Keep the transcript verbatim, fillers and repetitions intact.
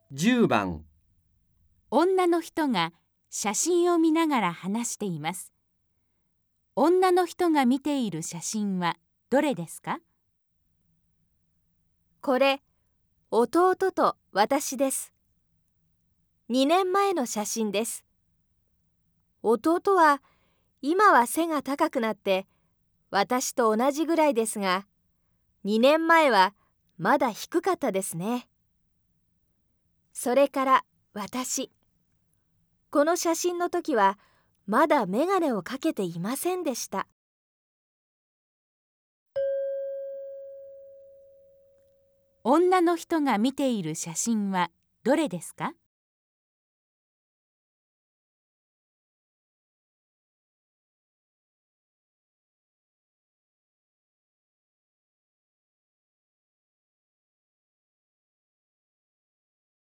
じゅうばん女の人が写真を見ながら話しています。女の人が見ている写真はどれですか？ これ、弟と私です。にねんまえの写真です。弟は今は背が高くなって私と同じぐらいですが、にねんまえはまだ低かったですね。それから私。この写真の時はまだ眼鏡をかけていませんでした。 女の人が見ている写真はどれですか？